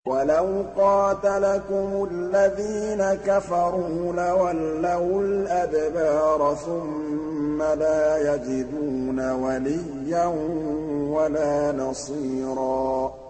وَلَوْ قَاتَلَكُمُ الَّذِينَ كَفَرُوا لَوَلَّوُا الْأَدْبَارَ ثُمَّ لَا يَجِدُونَ وَلِيًّا وَلَا نَصِيرًا